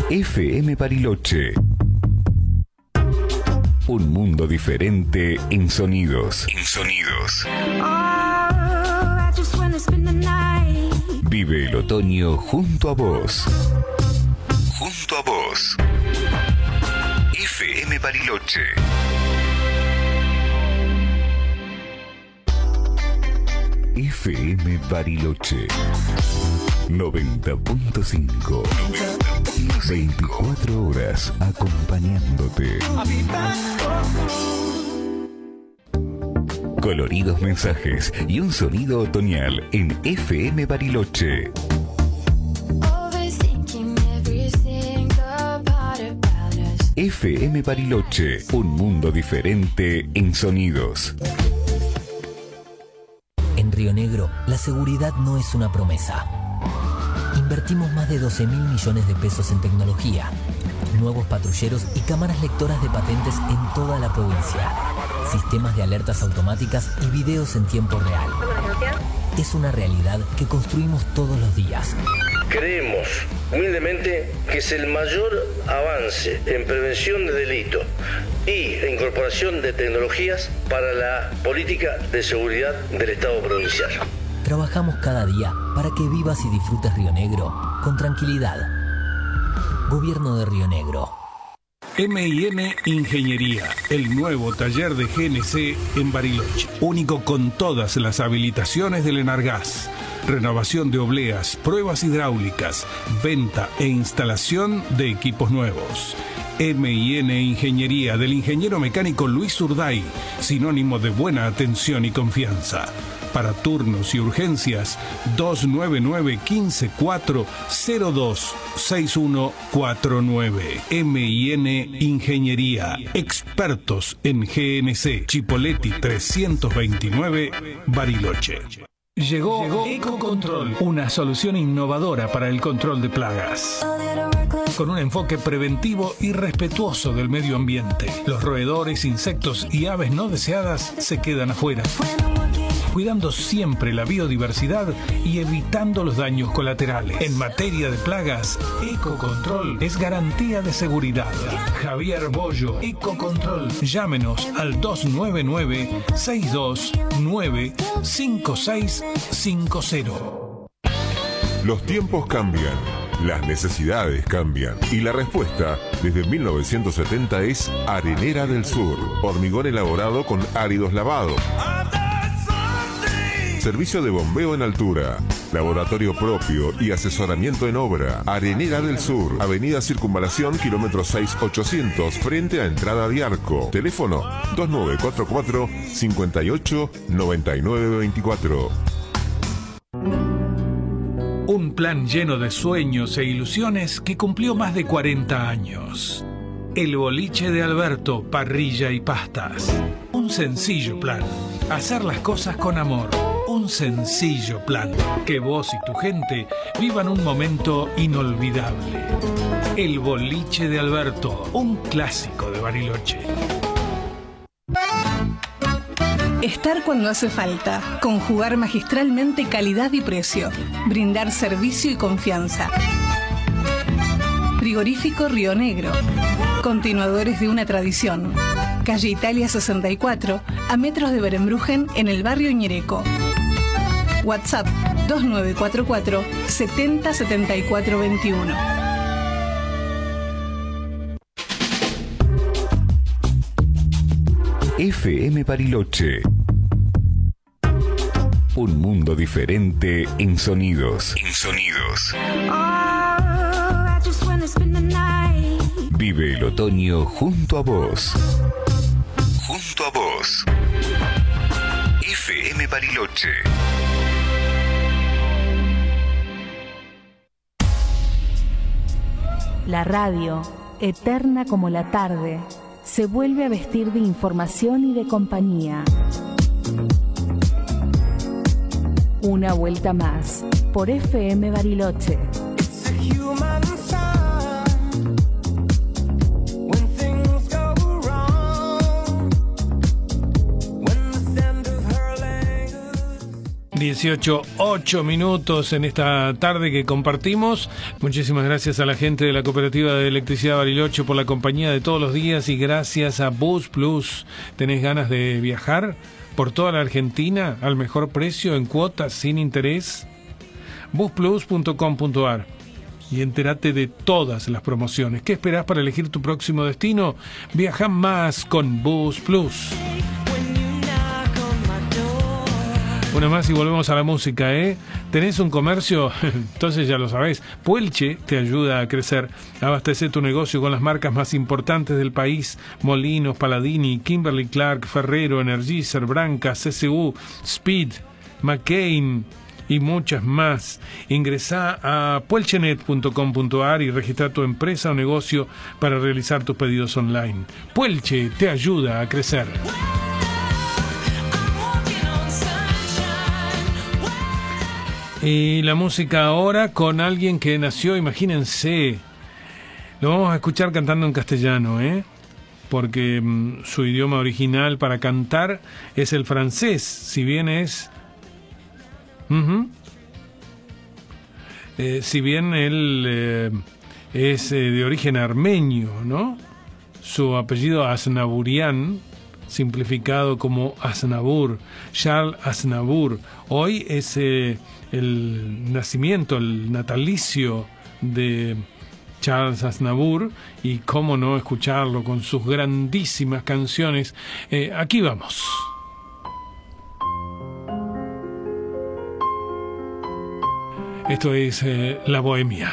FM Bariloche. Un mundo diferente en sonidos. Vive el otoño junto a vos. FM Bariloche. FM Bariloche 90.5. 24 horas acompañándote. Coloridos mensajes y un sonido otoñal en FM Bariloche. FM Bariloche, un mundo diferente en sonidos. En Río Negro, la seguridad no es una promesa. Invertimos más de 12.000 millones de pesos en tecnología, nuevos patrulleros y cámaras lectoras de patentes en toda la provincia, sistemas de alertas automáticas y videos en tiempo real. Es una realidad que construimos todos los días. Creemos humildemente que es el mayor avance en prevención de delitos y en incorporación de tecnologías para la política de seguridad del Estado provincial. Trabajamos cada día para que vivas y disfrutes Río Negro con tranquilidad. Gobierno de Río Negro. M&N Ingeniería, el nuevo taller de GNC en Bariloche. Único con todas las habilitaciones del Enargas. Renovación de obleas, pruebas hidráulicas, venta e instalación de equipos nuevos. M&N Ingeniería del ingeniero mecánico Luis Urday, sinónimo de buena atención y confianza. Para turnos y urgencias, 299-15402-6149. M&N Ingeniería, expertos en GNC, Chipoleti 329, Bariloche. Llegó Ecocontrol, una solución innovadora para el control de plagas. Con un enfoque preventivo y respetuoso del medio ambiente. Los roedores, insectos y aves no deseadas se quedan afuera, cuidando siempre la biodiversidad y evitando los daños colaterales. En materia de plagas, Ecocontrol es garantía de seguridad. Javier Bollo, Ecocontrol. Llámenos al 299-629-5650. Los tiempos cambian, las necesidades cambian y la respuesta desde 1970 es Arenera del Sur. Hormigón elaborado con áridos lavados. Servicio de bombeo en altura, laboratorio propio y asesoramiento en obra. Arenera del Sur, Avenida Circunvalación, kilómetro 6800, frente a Entrada de Arco. Teléfono 2944-589924. Un plan lleno de sueños e ilusiones que cumplió más de 40 años. El boliche de Alberto, parrilla y pastas. Un sencillo plan. Hacer las cosas con amor. Un sencillo plan. Que vos y tu gente vivan un momento inolvidable. El boliche de Alberto, un clásico de Bariloche. Estar cuando hace falta. Conjugar magistralmente calidad y precio. Brindar servicio y confianza. Frigorífico Río Negro. Continuadores de una tradición. Calle Italia 64, a metros de Berembrujen, en el barrio Ñereco. WhatsApp 2944 70 74 21. FM Bariloche. Un mundo diferente en sonidos. Vive el otoño junto a vos. FM Bariloche. La radio, eterna como la tarde, se vuelve a vestir de información y de compañía. Una vuelta más por FM Bariloche. 18:08 en esta tarde que compartimos. Muchísimas gracias a la gente de la Cooperativa de Electricidad Bariloche por la compañía de todos los días y gracias a Bus Plus. ¿Tenés ganas de viajar por toda la Argentina al mejor precio en cuotas sin interés? busplus.com.ar y entérate de todas las promociones. ¿Qué esperás para elegir tu próximo destino? Viaja más con Bus Plus. Una más y volvemos a la música, ¿eh? ¿Tenés un comercio? Entonces ya lo sabés. Puelche te ayuda a crecer. Abastece tu negocio con las marcas más importantes del país. Molinos, Paladini, Kimberly-Clark, Ferrero, Energizer, Branca, CCU, Speed, McCain y muchas más. Ingresá a puelchenet.com.ar y registra tu empresa o negocio para realizar tus pedidos online. Puelche te ayuda a crecer. Y la música ahora con alguien que nació, imagínense, lo vamos a escuchar cantando en castellano, porque su idioma original para cantar es el francés, si bien es... si bien él es de origen armenio, ¿no? Su apellido Aznavourian, simplificado como Aznavour, Charles Aznavour. Hoy es el nacimiento, el natalicio de Charles Aznavour y cómo no escucharlo con sus grandísimas canciones. Aquí vamos. Esto es La Bohemia.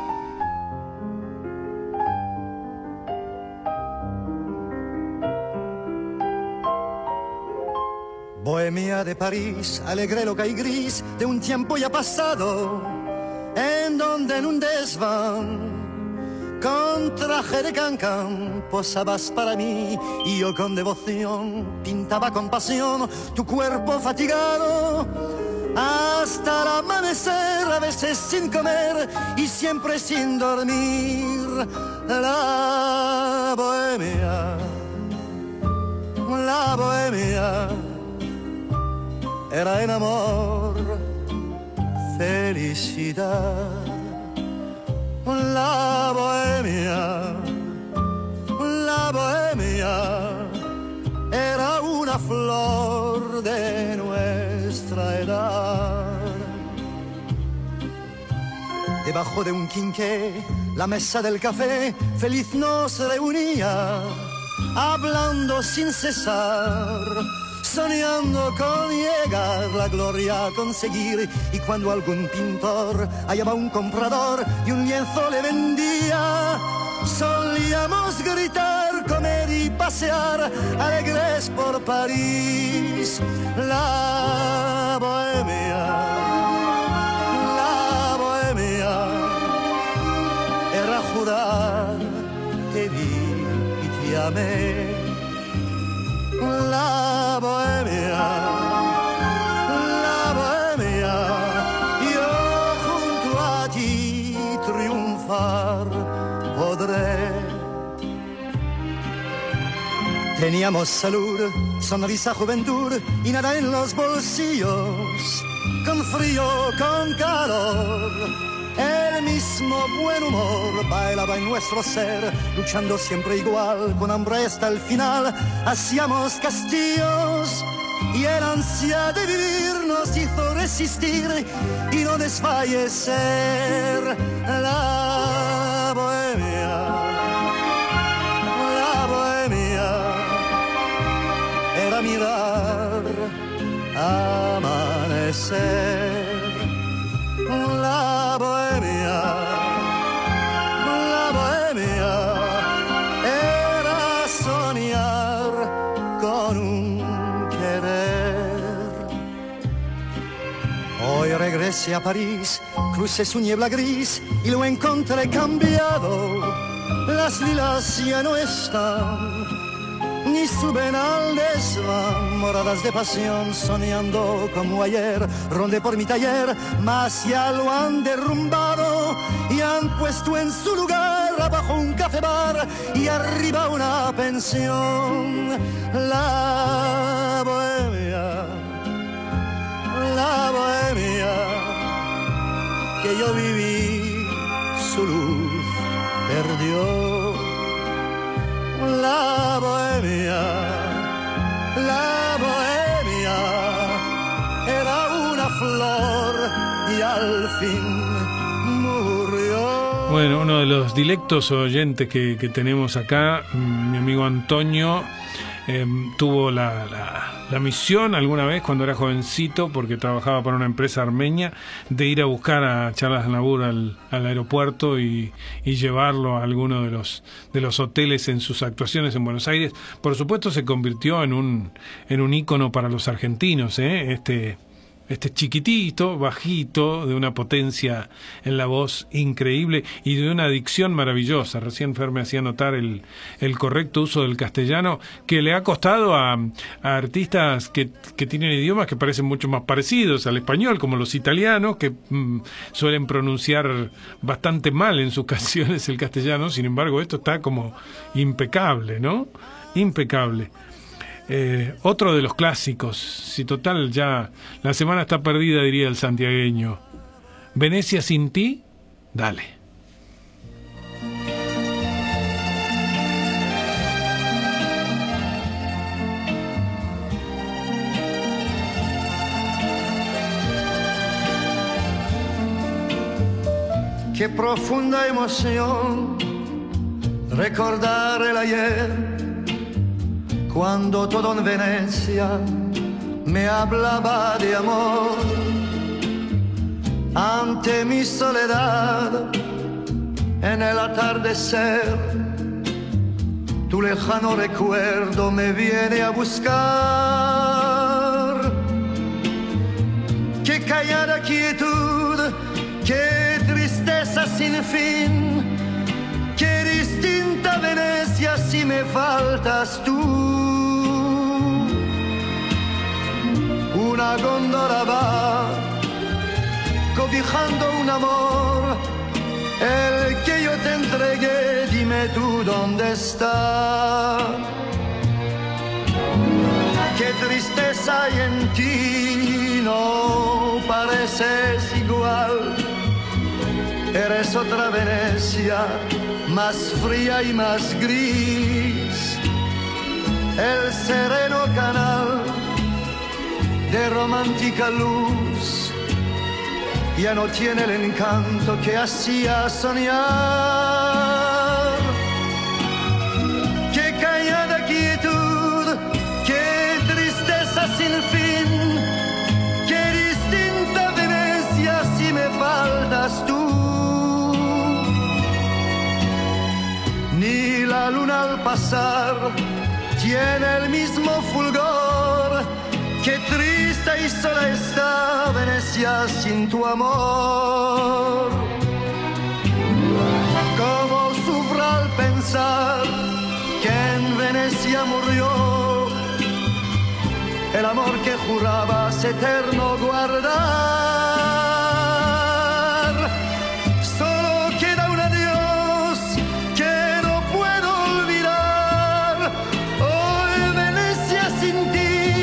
Bohemia de París, alegre, loca y gris, de un tiempo ya pasado, en donde en un desván, con traje de cancán, posabas para mí, y yo con devoción pintaba con pasión tu cuerpo fatigado, hasta el amanecer, a veces sin comer y siempre sin dormir. La bohemia, la bohemia, era en amor, felicidad. La bohemia, la bohemia, era una flor de nuestra edad. Debajo de un quinqué, la mesa del café, feliz nos reunía, hablando sin cesar, soñando con llegar la gloria a conseguir. Y cuando algún pintor hallaba un comprador y un lienzo le vendía, solíamos gritar, comer y pasear alegres por París. La bohemia, la bohemia, era jurar, te vi y te amé. La bohemia, la bohemia, yo junto a ti triunfar podré. Teníamos salud, sonrisa, juventud y nada en los bolsillos, con frío, con calor. El mismo buen humor bailaba en nuestro ser, luchando siempre igual, con hambre hasta el final. Hacíamos castillos y el ansia de vivir nos hizo resistir y no desfallecer. La bohemia, la bohemia, era mirar amanecer. La bohemia, la bohemia, era soñar con un querer. Hoy regresé a París, crucé su niebla gris y lo encontré cambiado. Las lilas ya no están, ni suben al desván, moradas de pasión, soñando como ayer. Rondé por mi taller, mas ya lo han derrumbado y han puesto en su lugar abajo un café bar y arriba una pensión. La bohemia, la la bohemia que yo viví, su luz perdió. La bohemia era una flor y al fin murió. Bueno, uno de los dilectos oyentes que tenemos acá, mi amigo Antonio, tuvo la misión alguna vez cuando era jovencito, porque trabajaba para una empresa armenia, de ir a buscar a Charles Aznavour al aeropuerto y llevarlo a alguno de los hoteles en sus actuaciones en Buenos Aires. Por supuesto se convirtió en un ícono para los argentinos, este chiquitito, bajito, de una potencia en la voz increíble y de una dicción maravillosa. Recién Fer me hacía notar el correcto uso del castellano, que le ha costado a artistas que tienen idiomas que parecen mucho más parecidos al español, como los italianos, que suelen pronunciar bastante mal en sus canciones el castellano. Sin embargo, esto está como impecable, ¿no? Impecable. Otro de los clásicos, si total ya la semana está perdida, diría el santiagueño. Venecia sin ti, dale. Qué profunda emoción recordar el ayer, cuando todo en Venecia me hablaba de amor. Ante mi soledad, en el atardecer, tu lejano recuerdo me viene a buscar. Qué callada quietud, qué tristeza sin fin, qué distinta Venecia si me faltas tú. Una góndola va cobijando un amor, el que yo te entregué, dime tú dónde está. Qué tristeza hay en ti, no pareces igual. Eres otra Venecia, más fría y más gris. El sereno canal de romántica luz ya no tiene el encanto que hacía soñar. Qué callada quietud, qué tristeza sin fin, qué distinta Venecia si me faltas tú. Ni la luna al pasar tiene el mismo fulgor. Qué triste y sola está Venecia sin tu amor. Cómo sufro al pensar que en Venecia murió el amor que jurabas eterno guardar. Solo queda un adiós que no puedo olvidar. Hoy Venecia sin ti,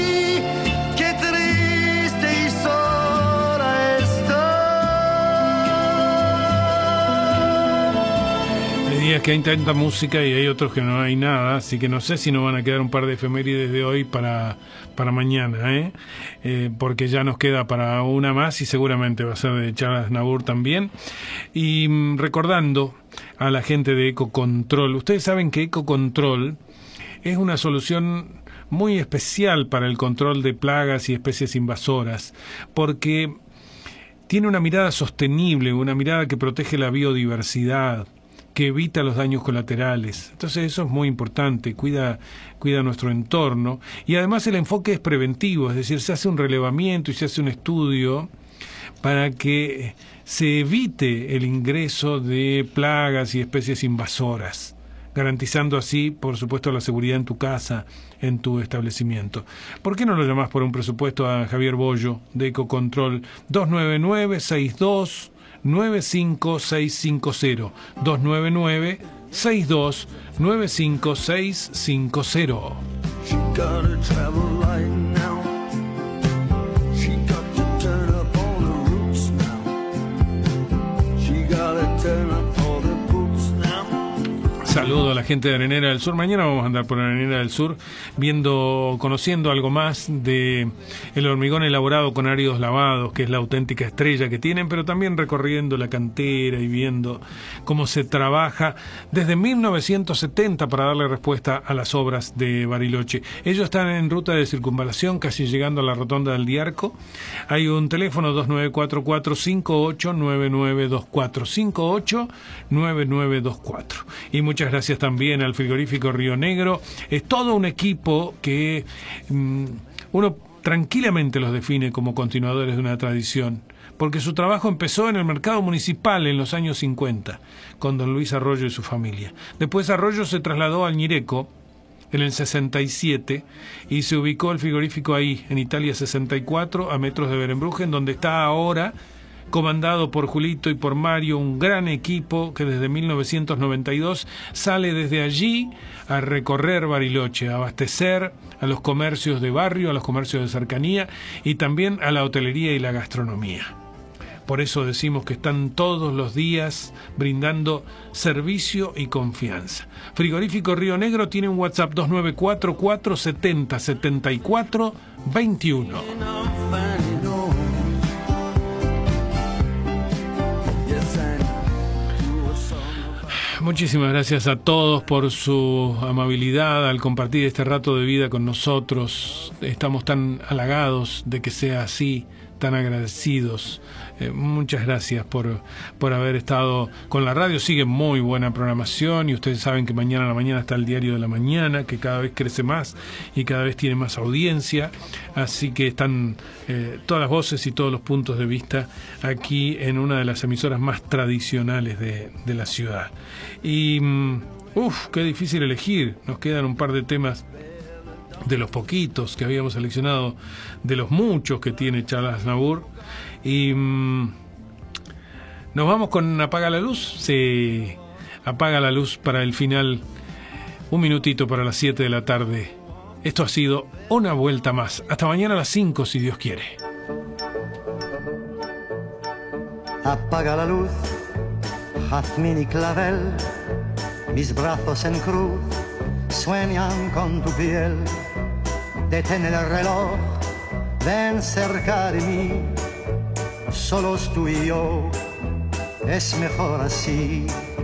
que hay tanta música y hay otros que no hay nada, así que no sé si nos van a quedar un par de efemérides de hoy para mañana, porque ya nos queda para una más y seguramente va a ser de Charles Aznavour también. Y recordando a la gente de Ecocontrol, ustedes saben que Ecocontrol es una solución muy especial para el control de plagas y especies invasoras, porque tiene una mirada sostenible, una mirada que protege la biodiversidad, que evita los daños colaterales. Entonces eso es muy importante, cuida nuestro entorno, y además el enfoque es preventivo, es decir, se hace un relevamiento y se hace un estudio para que se evite el ingreso de plagas y especies invasoras, garantizando así, por supuesto, la seguridad en tu casa, en tu establecimiento. ¿Por qué no lo llamás por un presupuesto a Javier Bollo de Ecocontrol? 299-62-95650 299-62-95650. Saludo a la gente de Arenera del Sur. Mañana vamos a andar por Arenera del Sur conociendo algo más de el hormigón elaborado con áridos lavados, que es la auténtica estrella que tienen, pero también recorriendo la cantera y viendo cómo se trabaja desde 1970 para darle respuesta a las obras de Bariloche. Ellos están en ruta de circunvalación, casi llegando a la rotonda del Diarco. Hay un teléfono 2944-589924, 589924. Y muchas gracias también al frigorífico Río Negro. Es todo un equipo que uno tranquilamente los define como continuadores de una tradición, porque su trabajo empezó en el mercado municipal en los años 50, con don Luis Arroyo y su familia. Después Arroyo se trasladó al Ñireco en el 67 y se ubicó el frigorífico ahí, en Italia 64, a metros de Berenbruggen, donde está ahora, comandado por Julito y por Mario, un gran equipo que desde 1992 sale desde allí a recorrer Bariloche, a abastecer a los comercios de barrio, a los comercios de cercanía y también a la hotelería y la gastronomía. Por eso decimos que están todos los días brindando servicio y confianza. Frigorífico Río Negro tiene un WhatsApp 2944-70-74-21. Muchísimas gracias a todos por su amabilidad al compartir este rato de vida con nosotros. Estamos tan halagados de que sea así, tan agradecidos. Muchas gracias por haber estado con la radio. Sigue muy buena programación y ustedes saben que mañana a la mañana está el Diario de la Mañana, que cada vez crece más y cada vez tiene más audiencia. Así que están todas las voces y todos los puntos de vista aquí en una de las emisoras más tradicionales de la ciudad. Y qué difícil elegir. Nos quedan un par de temas de los poquitos que habíamos seleccionado, de los muchos que tiene Charles Aznavour. Y nos vamos con Apaga la Luz. Sí, Apaga la Luz para el final. Un minutito para las 7 de la tarde. Esto ha sido una vuelta más. Hasta mañana a las 5, si Dios quiere. Apaga la luz, jazmín y clavel, mis brazos en cruz sueñan con tu piel. Detén el reloj, ven cerca de mí, solos tú y yo, es mejor así.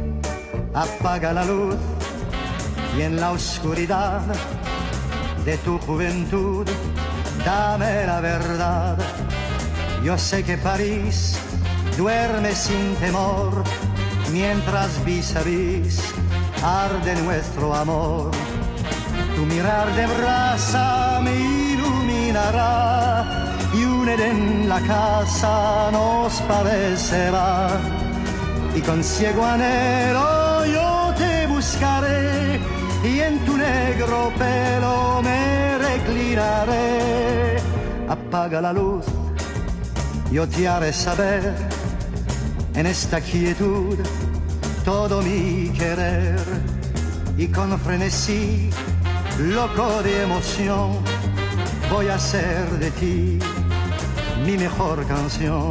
Apaga la luz y en la oscuridad de tu juventud dame la verdad. Yo sé que París duerme sin temor, mientras vis a vis arde nuestro amor. Tu mirar de brasa me iluminará y un Edén la casa nos parecerá. Y con ciego anhelo yo te buscaré y en tu negro pelo me reclinaré. Apaga la luz, yo te haré saber en esta quietud todo mi querer. Y con frenesí loco de emoción voy a hacer de ti mi mejor canción.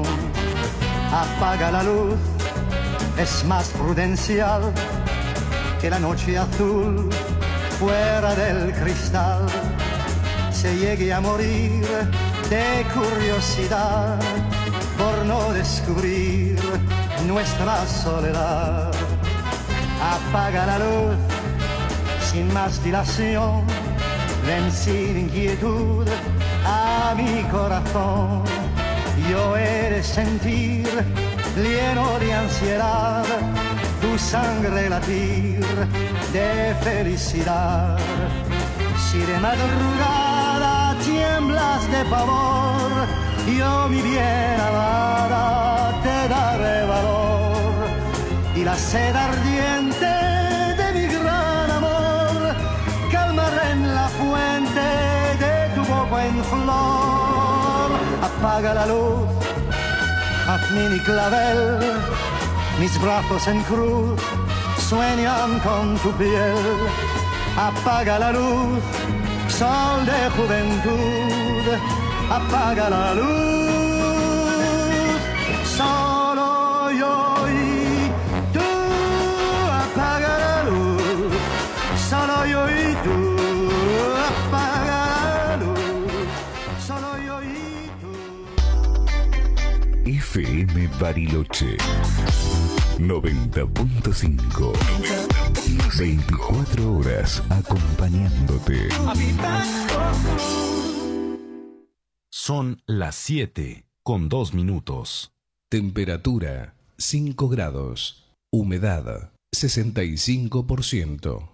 Apaga la luz, es más prudencial que la noche azul fuera del cristal se llegue a morir de curiosidad por no descubrir nuestra soledad. Apaga la luz sin más dilación, ven sin inquietud a mi corazón. Yo he de sentir, lleno de ansiedad, tu sangre latir de felicidad. Si de madrugada tiemblas de pavor, yo mi bien amada te daré valor. Y la sed ardiente de mi gran amor calmaré en la fuente de tu boca en flor. Apaga la luz, jazmín y clavel, mis brazos en cruz sueñan con tu piel. Apaga la luz, sol de juventud, apaga la luz, solo yo y tú. Apaga la luz. FM Bariloche 90.5. 24 horas acompañándote. Son las 7:02. Temperatura 5 grados. Humedad 65%.